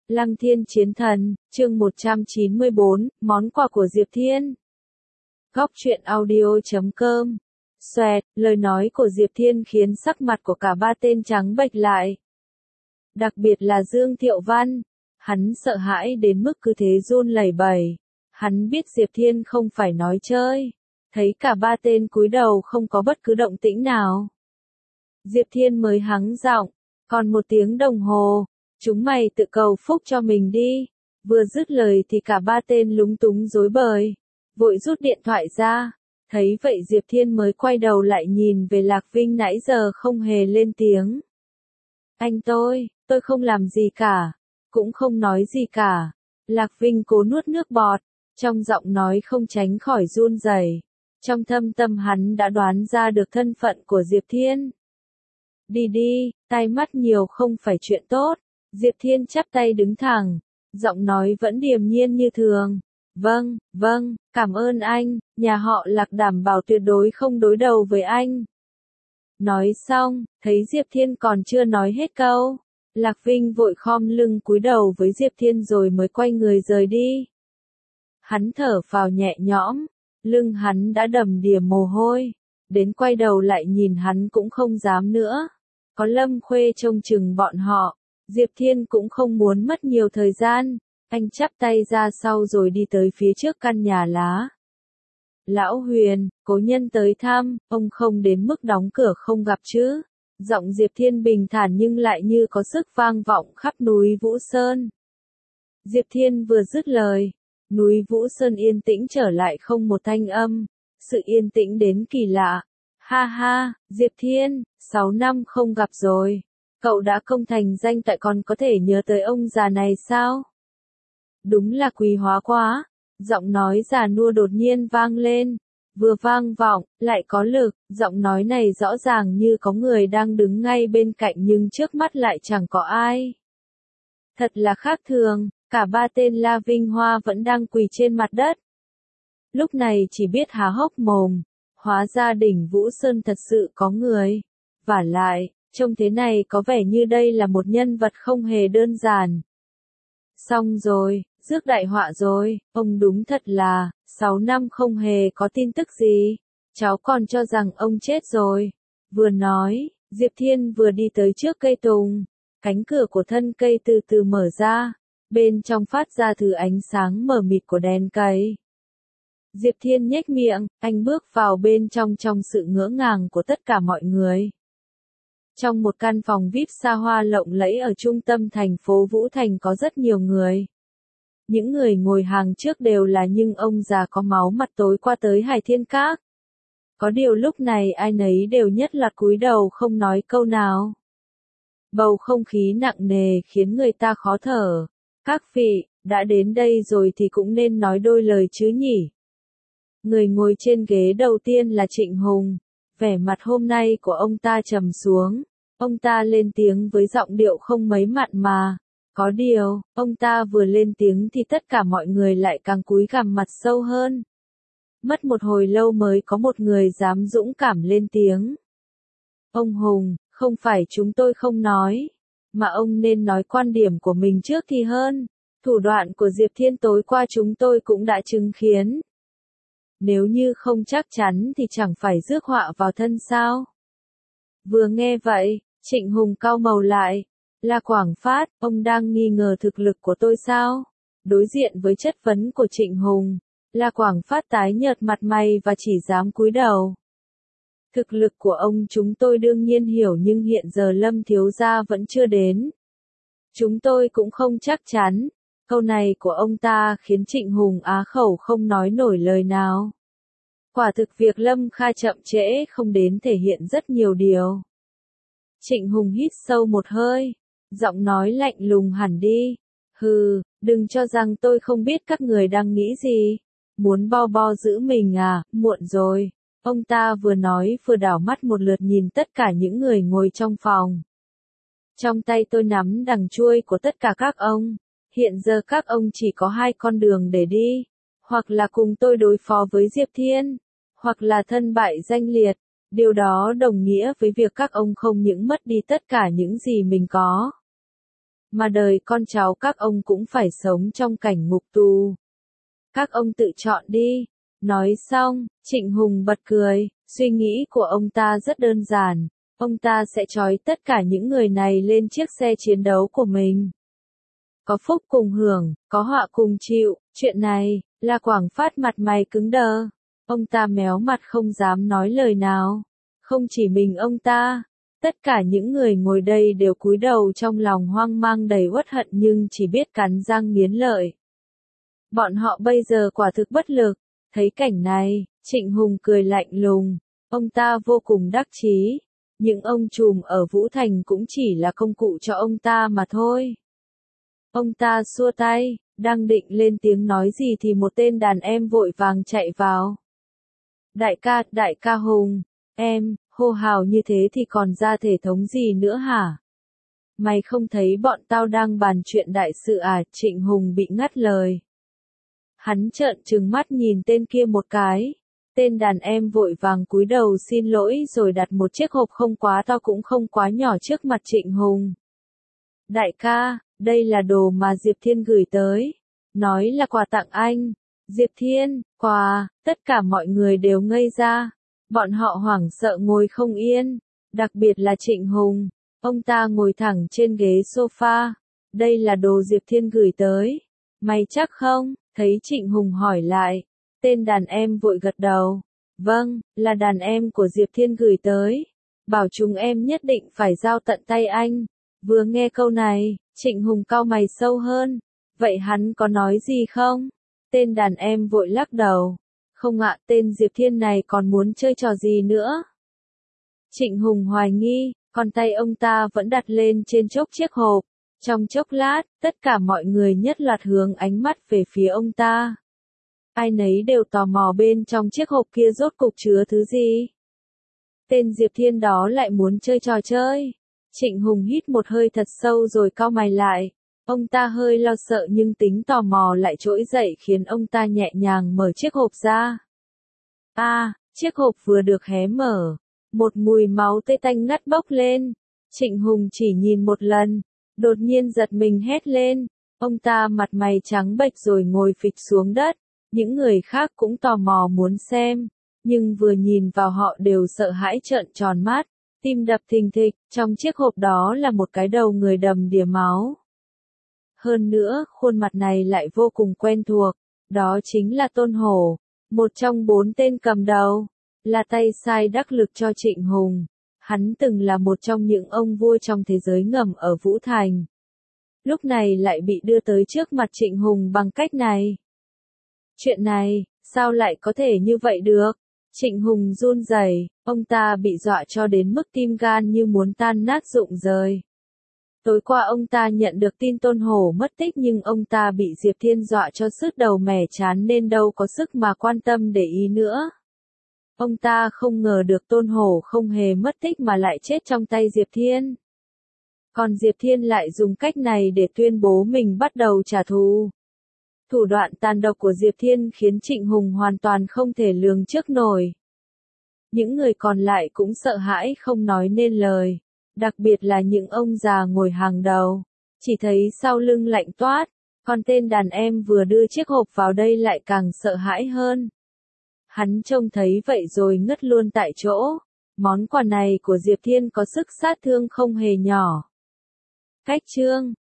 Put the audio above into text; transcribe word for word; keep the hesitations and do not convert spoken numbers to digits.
Lăng Thiên Chiến Thần, chương một trăm chín mươi bốn, món quà của Diệp Thiên. Góc truyện audio chấm com. Xoẹt, lời nói của Diệp Thiên khiến sắc mặt của cả ba tên trắng bệch lại. Đặc biệt là Dương Thiệu Văn, hắn sợ hãi đến mức cứ thế run lẩy bẩy. Hắn biết Diệp Thiên không phải nói chơi. Thấy cả ba tên cúi đầu không có bất cứ động tĩnh nào. Diệp Thiên mới hắng giọng, còn một tiếng đồng hồ. Chúng mày tự cầu phúc cho mình đi. Vừa dứt lời thì cả ba tên lúng túng rối bời. Vội rút điện thoại ra. Thấy vậy Diệp Thiên mới quay đầu lại nhìn về Lạc Vinh nãy giờ không hề lên tiếng. Anh tôi, tôi không làm gì cả. Cũng không nói gì cả. Lạc Vinh cố nuốt nước bọt. Trong giọng nói không tránh khỏi run rẩy. Trong thâm tâm hắn đã đoán ra được thân phận của Diệp Thiên. Đi đi, tai mắt nhiều không phải chuyện tốt. Diệp Thiên chắp tay đứng thẳng, giọng nói vẫn điềm nhiên như thường. Vâng, vâng, cảm ơn anh, nhà họ Lạc đảm bảo tuyệt đối không đối đầu với anh. Nói xong, thấy Diệp Thiên còn chưa nói hết câu. Lạc Vinh vội khom lưng cúi đầu với Diệp Thiên rồi mới quay người rời đi. Hắn thở phào nhẹ nhõm, lưng hắn đã đầm đìa mồ hôi. Đến quay đầu lại nhìn hắn cũng không dám nữa. Có Lâm Khuê trông chừng bọn họ. Diệp Thiên cũng không muốn mất nhiều thời gian, anh chắp tay ra sau rồi đi tới phía trước căn nhà lá. Lão Huyền, cố nhân tới thăm, ông không đến mức đóng cửa không gặp chứ. Giọng Diệp Thiên bình thản nhưng lại như có sức vang vọng khắp núi Vũ Sơn. Diệp Thiên vừa dứt lời, núi Vũ Sơn yên tĩnh trở lại không một thanh âm, sự yên tĩnh đến kỳ lạ. Ha ha, Diệp Thiên, sáu năm không gặp rồi. Cậu đã công thành danh tại còn có thể nhớ tới ông già này sao? Đúng là quý hóa quá. Giọng nói già nua đột nhiên vang lên. Vừa vang vọng, lại có lực. Giọng nói này rõ ràng như có người đang đứng ngay bên cạnh nhưng trước mắt lại chẳng có ai. Thật là khác thường, cả ba tên La Vinh Hoa vẫn đang quỳ trên mặt đất. Lúc này chỉ biết há hốc mồm. Hóa ra đỉnh Vũ Sơn thật sự có người. Vả lại, trông thế này có vẻ như đây là một nhân vật không hề đơn giản. Xong rồi, rước đại họa rồi, ông đúng thật là, sáu năm không hề có tin tức gì. Cháu còn cho rằng ông chết rồi. Vừa nói, Diệp Thiên vừa đi tới trước cây tùng. Cánh cửa của thân cây từ từ mở ra. Bên trong phát ra thứ ánh sáng mờ mịt của đèn cầy. Diệp Thiên nhếch miệng, anh bước vào bên trong trong sự ngỡ ngàng của tất cả mọi người. Trong một căn phòng vi ai pi xa hoa lộng lẫy ở trung tâm thành phố Vũ Thành có rất nhiều người. Những người ngồi hàng trước đều là những ông già có máu mặt tối qua tới Hải Thiên Các. Có điều lúc này ai nấy đều nhất loạt cúi đầu không nói câu nào. Bầu không khí nặng nề khiến người ta khó thở. Các vị, đã đến đây rồi thì cũng nên nói đôi lời chứ nhỉ. Người ngồi trên ghế đầu tiên là Trịnh Hùng. Vẻ mặt hôm nay của ông ta trầm xuống. Ông ta lên tiếng với giọng điệu không mấy mặn mà. Có điều, ông ta vừa lên tiếng thì tất cả mọi người lại càng cúi gằm mặt sâu hơn. Mất một hồi lâu mới có một người dám dũng cảm lên tiếng. Ông Hùng, không phải chúng tôi không nói, mà ông nên nói quan điểm của mình trước thì hơn. Thủ đoạn của Diệp Thiên tối qua chúng tôi cũng đã chứng kiến. Nếu như không chắc chắn thì chẳng phải rước họa vào thân sao? Vừa nghe vậy, Trịnh Hùng cau màu lại. Là Quảng Phát, ông đang nghi ngờ thực lực của tôi sao? Đối diện với chất vấn của Trịnh Hùng, là Quảng Phát tái nhợt mặt mày và chỉ dám cúi đầu. Thực lực của ông chúng tôi đương nhiên hiểu nhưng hiện giờ Lâm thiếu gia vẫn chưa đến. Chúng tôi cũng không chắc chắn. Câu này của ông ta khiến Trịnh Hùng á khẩu không nói nổi lời nào. Quả thực việc Lâm Kha chậm trễ không đến thể hiện rất nhiều điều. Trịnh Hùng hít sâu một hơi, giọng nói lạnh lùng hẳn đi. Hừ, đừng cho rằng tôi không biết các người đang nghĩ gì. Muốn bo bo giữ mình à, muộn rồi. Ông ta vừa nói vừa đảo mắt một lượt nhìn tất cả những người ngồi trong phòng. Trong tay tôi nắm đằng chuôi của tất cả các ông. Hiện giờ các ông chỉ có hai con đường để đi. Hoặc là cùng tôi đối phó với Diệp Thiên. Hoặc là thân bại danh liệt. Điều đó đồng nghĩa với việc các ông không những mất đi tất cả những gì mình có. mà đời con cháu các ông cũng phải sống trong cảnh ngục tù. Các ông tự chọn đi. Nói xong, Trịnh Hùng bật cười, suy nghĩ của ông ta rất đơn giản, ông ta sẽ trói tất cả những người này lên chiếc xe chiến đấu của mình. Có phúc cùng hưởng, có họa cùng chịu, chuyện này, La Quảng Phát mặt mày cứng đờ. Ông ta méo mặt không dám nói lời nào. Không chỉ mình ông ta, tất cả những người ngồi đây đều cúi đầu trong lòng hoang mang đầy uất hận nhưng chỉ biết cắn răng nghiến lợi. Bọn họ bây giờ quả thực bất lực. Thấy cảnh này, Trịnh Hùng cười lạnh lùng, ông ta vô cùng đắc chí. Những ông trùm ở Vũ Thành cũng chỉ là công cụ cho ông ta mà thôi. Ông ta xua tay, đang định lên tiếng nói gì thì một tên đàn em vội vàng chạy vào. Đại ca, đại ca Hùng, em, hô hào như thế thì còn ra thể thống gì nữa hả? Mày không thấy bọn tao đang bàn chuyện đại sự à? Trịnh Hùng bị ngắt lời. Hắn trợn trừng mắt nhìn tên kia một cái. Tên đàn em vội vàng cúi đầu xin lỗi rồi đặt một chiếc hộp không quá to cũng không quá nhỏ trước mặt Trịnh Hùng. Đại ca, đây là đồ mà Diệp Thiên gửi tới. Nói là quà tặng anh. Diệp Thiên, quà, tất cả mọi người đều ngây ra. Bọn họ hoảng sợ ngồi không yên. Đặc biệt là Trịnh Hùng. Ông ta ngồi thẳng trên ghế sofa. Đây là đồ Diệp Thiên gửi tới. Mày chắc không? Thấy Trịnh Hùng hỏi lại. Tên đàn em vội gật đầu. Vâng, là đàn em của Diệp Thiên gửi tới. Bảo chúng em nhất định phải giao tận tay anh. Vừa nghe câu này, Trịnh Hùng cau mày sâu hơn. Vậy hắn có nói gì không? Tên đàn em vội lắc đầu. Không ạ, tên Diệp Thiên này còn muốn chơi trò gì nữa? Trịnh Hùng hoài nghi, còn tay ông ta vẫn đặt lên trên chốc chiếc hộp. Trong chốc lát, tất cả mọi người nhất loạt hướng ánh mắt về phía ông ta. Ai nấy đều tò mò bên trong chiếc hộp kia rốt cục chứa thứ gì. Tên Diệp Thiên đó lại muốn chơi trò chơi. Trịnh Hùng hít một hơi thật sâu rồi cau mày lại. Ông ta hơi lo sợ nhưng tính tò mò lại trỗi dậy khiến ông ta nhẹ nhàng mở chiếc hộp ra. A, à, chiếc hộp vừa được hé mở. Một mùi máu tê tanh ngắt bốc lên. Trịnh Hùng chỉ nhìn một lần. Đột nhiên giật mình hét lên. Ông ta mặt mày trắng bệch rồi ngồi phịch xuống đất. Những người khác cũng tò mò muốn xem. Nhưng vừa nhìn vào họ đều sợ hãi trợn tròn mắt. Tim đập thình thịch. Trong chiếc hộp đó là một cái đầu người đầm đìa máu. Hơn nữa, khuôn mặt này lại vô cùng quen thuộc. Đó chính là Tôn Hổ. Một trong bốn tên cầm đầu. Là tay sai đắc lực cho Trịnh Hùng. Hắn từng là một trong những ông vua trong thế giới ngầm ở Vũ Thành. Lúc này lại bị đưa tới trước mặt Trịnh Hùng bằng cách này. Chuyện này, sao lại có thể như vậy được? Trịnh Hùng run rẩy, ông ta bị dọa cho đến mức tim gan như muốn tan nát rụng rời. Tối qua ông ta nhận được tin Tôn Hổ mất tích nhưng ông ta bị Diệp Thiên dọa cho sứt đầu mẻ chán nên đâu có sức mà quan tâm để ý nữa. Ông ta không ngờ được Tôn Hổ không hề mất tích mà lại chết trong tay Diệp Thiên. Còn Diệp Thiên lại dùng cách này để tuyên bố mình bắt đầu trả thù. Thủ đoạn tàn độc của Diệp Thiên khiến Trịnh Hùng hoàn toàn không thể lường trước nổi. Những người còn lại cũng sợ hãi không nói nên lời. Đặc biệt là những ông già ngồi hàng đầu. Chỉ thấy sau lưng lạnh toát. Còn tên đàn em vừa đưa chiếc hộp vào đây lại càng sợ hãi hơn. Hắn trông thấy vậy rồi ngất luôn tại chỗ. Món quà này của Diệp Thiên có sức sát thương không hề nhỏ. Cách chương